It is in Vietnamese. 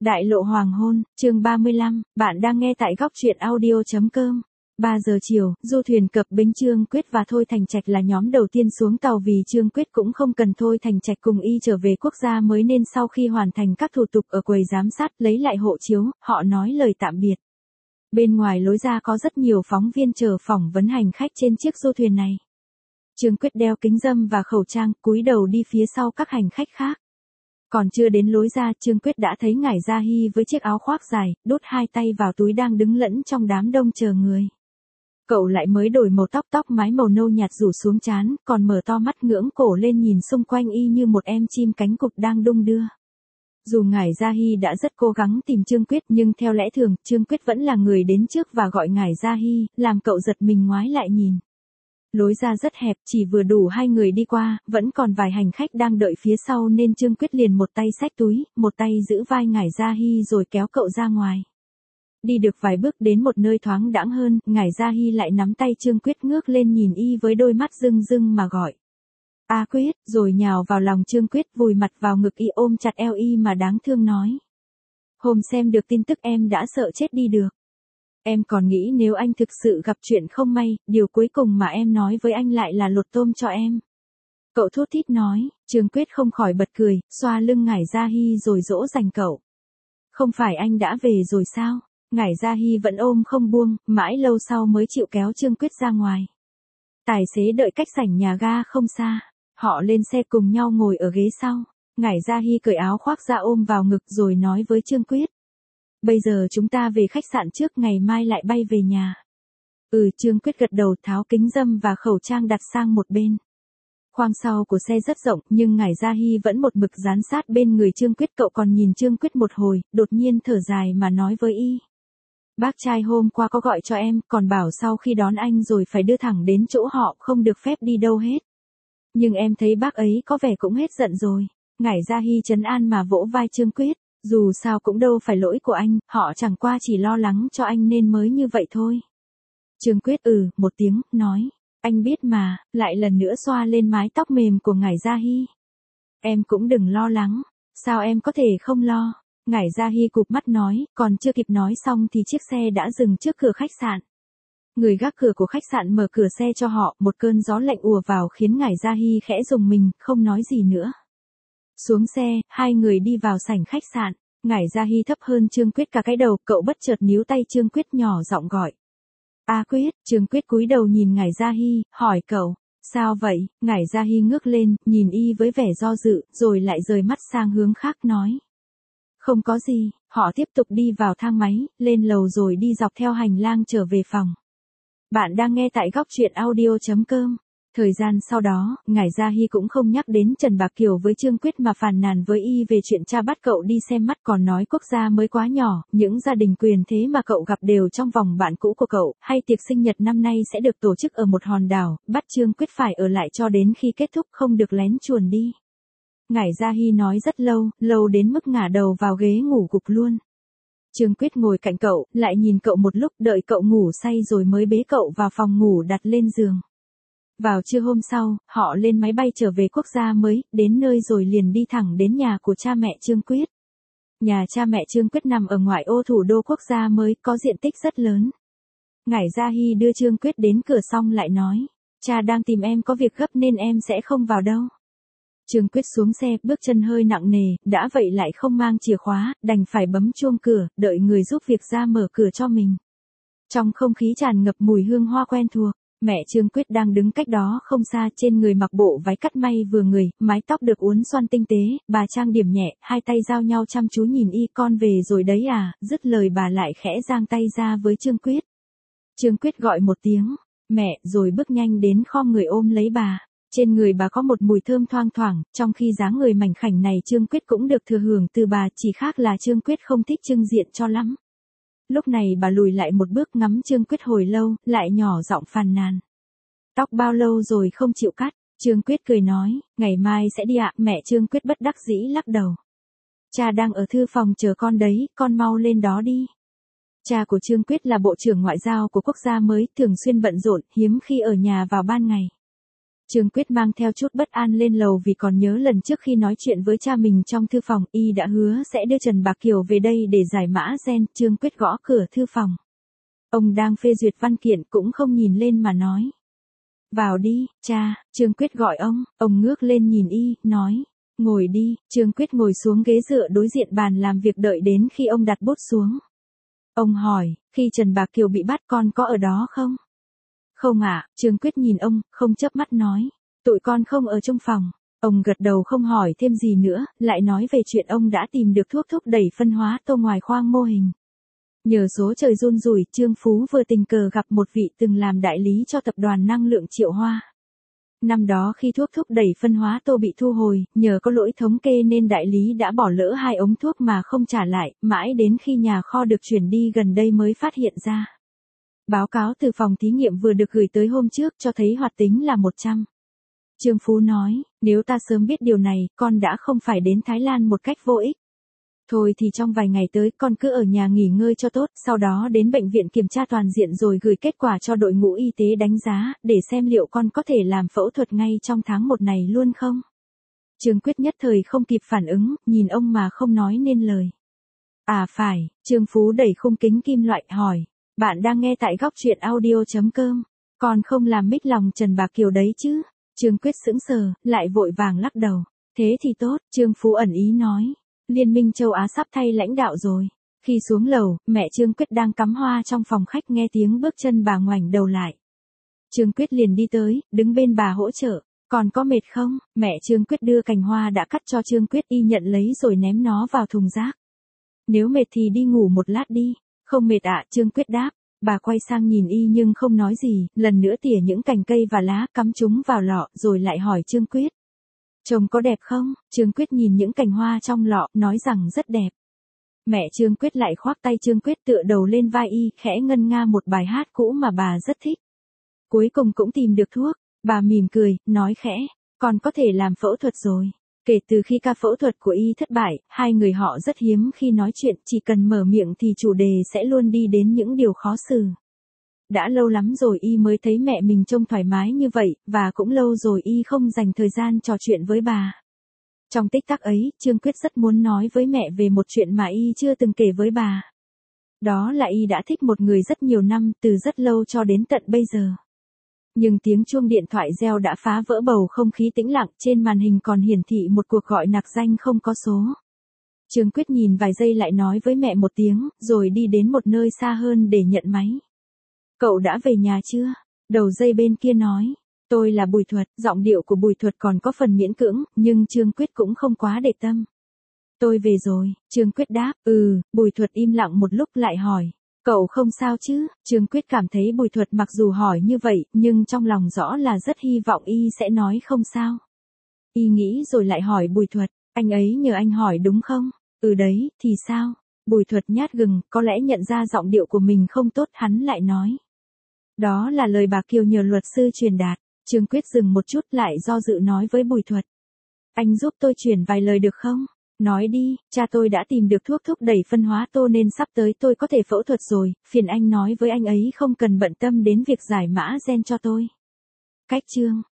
Đại lộ hoàng hôn, chương 35, bạn đang nghe tại góc truyện audio.com. 3 giờ chiều, du thuyền cập bến Trương Quyết và Thôi Thành Trạch là nhóm đầu tiên xuống tàu vì Trương Quyết cũng không cần Thôi Thành Trạch cùng y trở về quốc gia mới nên sau khi hoàn thành các thủ tục ở quầy giám sát lấy lại hộ chiếu, họ nói lời tạm biệt. Bên ngoài lối ra có rất nhiều phóng viên chờ phỏng vấn hành khách trên chiếc du thuyền này. Trương Quyết đeo kính râm và khẩu trang, cúi đầu đi phía sau các hành khách khác. Còn chưa đến lối ra, Trương Quyết đã thấy Ngải Gia Hy với chiếc áo khoác dài, đút hai tay vào túi đang đứng lẫn trong đám đông chờ người. Cậu lại mới đổi màu tóc mái màu nâu nhạt rủ xuống trán, còn mở to mắt ngưỡng cổ lên nhìn xung quanh y như một em chim cánh cụt đang đung đưa. Dù Ngải Gia Hy đã rất cố gắng tìm Trương Quyết nhưng theo lẽ thường, Trương Quyết vẫn là người đến trước và gọi Ngải Gia Hy, làm cậu giật mình ngoái lại nhìn. Lối ra rất hẹp, chỉ vừa đủ hai người đi qua, vẫn còn vài hành khách đang đợi phía sau nên Trương Quyết liền một tay xách túi, một tay giữ vai Ngải Gia Hy rồi kéo cậu ra ngoài. Đi được vài bước đến một nơi thoáng đãng hơn, Ngải Gia Hy lại nắm tay Trương Quyết ngước lên nhìn y với đôi mắt rưng rưng mà gọi. "A Quyết", rồi nhào vào lòng Trương Quyết vùi mặt vào ngực y ôm chặt eo y mà đáng thương nói. "Hôm xem được tin tức em đã sợ chết đi được. Em còn nghĩ nếu anh thực sự gặp chuyện không may, điều cuối cùng mà em nói với anh lại là lột tôm cho em." Cậu thút thít nói, Trương Quyết không khỏi bật cười, xoa lưng Ngải Gia Hy rồi dỗ dành cậu. "Không phải anh đã về rồi sao?" Ngải Gia Hy vẫn ôm không buông, mãi lâu sau mới chịu kéo Trương Quyết ra ngoài. Tài xế đợi cách sảnh nhà ga không xa, họ lên xe cùng nhau ngồi ở ghế sau. Ngải Gia Hy cởi áo khoác ra ôm vào ngực rồi nói với Trương Quyết. "Bây giờ chúng ta về khách sạn trước, ngày mai lại bay về nhà." Trương Quyết gật đầu tháo kính râm và khẩu trang đặt sang một bên. Khoang sau của xe rất rộng nhưng Ngải Gia Hy vẫn một mực dán sát bên người Trương Quyết. Cậu còn nhìn Trương Quyết một hồi, đột nhiên thở dài mà nói với y. "Bác trai hôm qua có gọi cho em, còn bảo sau khi đón anh rồi phải đưa thẳng đến chỗ họ, không được phép đi đâu hết. Nhưng em thấy bác ấy có vẻ cũng hết giận rồi." Ngải Gia Hy trấn an mà vỗ vai Trương Quyết. "Dù sao cũng đâu phải lỗi của anh, họ chẳng qua chỉ lo lắng cho anh nên mới như vậy thôi." Trương Quyết một tiếng, nói. "Anh biết mà", lại lần nữa xoa lên mái tóc mềm của Ngải Gia Hy. "Em cũng đừng lo lắng." "Sao em có thể không lo?" Ngải Gia Hy cụp mắt nói, còn chưa kịp nói xong thì chiếc xe đã dừng trước cửa khách sạn. Người gác cửa của khách sạn mở cửa xe cho họ, một cơn gió lạnh ùa vào khiến Ngải Gia Hy khẽ rùng mình, không nói gì nữa. Xuống xe, hai người đi vào sảnh khách sạn. Ngải Gia Hy thấp hơn Trương Quyết cả cái đầu, cậu bất chợt níu tay Trương Quyết nhỏ giọng gọi. "A Quyết." Trương Quyết cúi đầu nhìn Ngải Gia Hy, hỏi cậu. "Sao vậy?" Ngải Gia Hy ngước lên, nhìn y với vẻ do dự, rồi lại rời mắt sang hướng khác nói. "Không có gì." Họ tiếp tục đi vào thang máy, lên lầu rồi đi dọc theo hành lang trở về phòng. Bạn đang nghe tại góc truyện audio.com. Thời gian sau đó, Ngải Gia Hy cũng không nhắc đến Trần Bạc Kiều với Trương Quyết mà phàn nàn với y về chuyện cha bắt cậu đi xem mắt, còn nói quốc gia mới quá nhỏ, những gia đình quyền thế mà cậu gặp đều trong vòng bạn cũ của cậu, hay tiệc sinh nhật năm nay sẽ được tổ chức ở một hòn đảo, bắt Trương Quyết phải ở lại cho đến khi kết thúc, không được lén chuồn đi. Ngải Gia Hy nói rất lâu, lâu đến mức ngả đầu vào ghế ngủ gục luôn. Trương Quyết ngồi cạnh cậu, lại nhìn cậu một lúc, đợi cậu ngủ say rồi mới bế cậu vào phòng ngủ đặt lên giường. Vào trưa hôm sau, họ lên máy bay trở về quốc gia mới, đến nơi rồi liền đi thẳng đến nhà của cha mẹ Trương Quyết. Nhà cha mẹ Trương Quyết nằm ở ngoại ô thủ đô quốc gia mới, có diện tích rất lớn. Ngải Gia Hy đưa Trương Quyết đến cửa xong lại nói, "Cha đang tìm em có việc gấp nên em sẽ không vào đâu." Trương Quyết xuống xe, bước chân hơi nặng nề, đã vậy lại không mang chìa khóa, đành phải bấm chuông cửa, đợi người giúp việc ra mở cửa cho mình. Trong không khí tràn ngập mùi hương hoa quen thuộc. Mẹ Trương Quyết đang đứng cách đó không xa, trên người mặc bộ váy cắt may vừa người, mái tóc được uốn xoăn tinh tế, bà trang điểm nhẹ, hai tay giao nhau chăm chú nhìn y. "Con về rồi đấy à?" Dứt lời bà lại khẽ giang tay ra với Trương Quyết. Trương Quyết gọi một tiếng, "Mẹ", rồi bước nhanh đến khom người ôm lấy bà. Trên người bà có một mùi thơm thoang thoảng, trong khi dáng người mảnh khảnh này Trương Quyết cũng được thừa hưởng từ bà, chỉ khác là Trương Quyết không thích trưng diện cho lắm. Lúc này bà lùi lại một bước ngắm Trương Quyết hồi lâu, lại nhỏ giọng phàn nàn. "Tóc bao lâu rồi không chịu cắt?" Trương Quyết cười nói, "Ngày mai sẽ đi ạ." Mẹ Trương Quyết bất đắc dĩ lắc đầu. "Cha đang ở thư phòng chờ con đấy, con mau lên đó đi." Cha của Trương Quyết là bộ trưởng ngoại giao của quốc gia mới, thường xuyên bận rộn, hiếm khi ở nhà vào ban ngày. Trương Quyết mang theo chút bất an lên lầu vì còn nhớ lần trước khi nói chuyện với cha mình trong thư phòng, y đã hứa sẽ đưa Trần Bạc Kiều về đây để giải mã gen. Trương Quyết gõ cửa thư phòng. Ông đang phê duyệt văn kiện cũng không nhìn lên mà nói. Vào đi, cha. Trương Quyết gọi ông ngước lên nhìn y, nói. Ngồi đi. Trương Quyết ngồi xuống ghế dựa đối diện bàn làm việc đợi đến khi ông đặt bút xuống. Ông hỏi, khi Trần Bạc Kiều bị bắt con có ở đó không? Không ạ. Trương Quyết nhìn ông, không chớp mắt nói. Tụi con không ở trong phòng. Ông gật đầu không hỏi thêm gì nữa, lại nói về chuyện ông đã tìm được thuốc thúc đẩy phân hóa tô ngoài khoang mô hình. Nhờ số trời run rủi, Trương Phú vừa tình cờ gặp một vị từng làm đại lý cho tập đoàn năng lượng Triệu Hoa. Năm đó khi thuốc thúc đẩy phân hóa tô bị thu hồi, nhờ có lỗi thống kê nên đại lý đã bỏ lỡ 2 ống thuốc mà không trả lại, mãi đến khi nhà kho được chuyển đi gần đây mới phát hiện ra. Báo cáo từ phòng thí nghiệm vừa được gửi tới hôm trước cho thấy hoạt tính là 100. Trương Phú nói, nếu ta sớm biết điều này, con đã không phải đến Thái Lan một cách vô ích. Thôi thì trong vài ngày tới con cứ ở nhà nghỉ ngơi cho tốt, sau đó đến bệnh viện kiểm tra toàn diện rồi gửi kết quả cho đội ngũ y tế đánh giá, để xem liệu con có thể làm phẫu thuật ngay trong tháng 1 này luôn không. Trương Quyết nhất thời không kịp phản ứng, nhìn ông mà không nói nên lời. À phải. Trương Phú đẩy khung kính kim loại hỏi. Bạn đang nghe tại góc truyện audio.com. Con không làm mít lòng Trần Bạc Kiều đấy chứ. Trương Quyết sững sờ, lại vội vàng lắc đầu. Thế thì tốt. Trương Phú ẩn ý nói. Liên minh châu Á sắp thay lãnh đạo rồi. Khi xuống lầu, mẹ Trương Quyết đang cắm hoa trong phòng khách nghe tiếng bước chân bà ngoảnh đầu lại. Trương Quyết liền đi tới, đứng bên bà hỗ trợ. Còn có mệt không? Mẹ Trương Quyết đưa cành hoa đã cắt cho Trương Quyết, y nhận lấy rồi ném nó vào thùng rác. Nếu mệt thì đi ngủ một lát đi. Không mệt ạ, Trương Quyết đáp. Bà quay sang nhìn y nhưng không nói gì, lần nữa tỉa những cành cây và lá cắm chúng vào lọ rồi lại hỏi Trương Quyết. Trông có đẹp không? Trương Quyết nhìn những cành hoa trong lọ, nói rằng rất đẹp. Mẹ Trương Quyết lại khoác tay Trương Quyết tựa đầu lên vai y, khẽ ngân nga một bài hát cũ mà bà rất thích. Cuối cùng cũng tìm được thuốc, bà mỉm cười, nói khẽ, con có thể làm phẫu thuật rồi. Kể từ khi ca phẫu thuật của y thất bại, hai người họ rất hiếm khi nói chuyện, chỉ cần mở miệng thì chủ đề sẽ luôn đi đến những điều khó xử. Đã lâu lắm rồi y mới thấy mẹ mình trông thoải mái như vậy, và cũng lâu rồi y không dành thời gian trò chuyện với bà. Trong tích tắc ấy, Trương Quyết rất muốn nói với mẹ về một chuyện mà y chưa từng kể với bà. Đó là y đã thích một người rất nhiều năm, từ rất lâu cho đến tận bây giờ. Nhưng tiếng chuông điện thoại reo đã phá vỡ bầu không khí tĩnh lặng, trên màn hình còn hiển thị một cuộc gọi nặc danh không có số. Trương Quyết nhìn vài giây lại nói với mẹ một tiếng, rồi đi đến một nơi xa hơn để nhận máy. Cậu đã về nhà chưa? Đầu dây bên kia nói. Tôi là Bùi Thuật, giọng điệu của Bùi Thuật còn có phần miễn cưỡng, nhưng Trương Quyết cũng không quá để tâm. Tôi về rồi, Trương Quyết đáp. Bùi Thuật im lặng một lúc lại hỏi. Cậu không sao chứ? Trương Quyết cảm thấy Bùi Thuật mặc dù hỏi như vậy, nhưng trong lòng rõ là rất hy vọng y sẽ nói không sao. Y nghĩ rồi lại hỏi Bùi Thuật, anh ấy nhờ anh hỏi đúng không? Đấy, thì sao? Bùi Thuật nhát gừng, có lẽ nhận ra giọng điệu của mình không tốt, hắn lại nói. Đó là lời bà Kiều nhờ luật sư truyền đạt. Trương Quyết dừng một chút lại do dự nói với Bùi Thuật. Anh giúp tôi chuyển vài lời được không? Nói đi, cha tôi đã tìm được thuốc thúc đẩy phân hóa tô nên sắp tới tôi có thể phẫu thuật rồi, phiền anh nói với anh ấy không cần bận tâm đến việc giải mã gen cho tôi. Cách chương.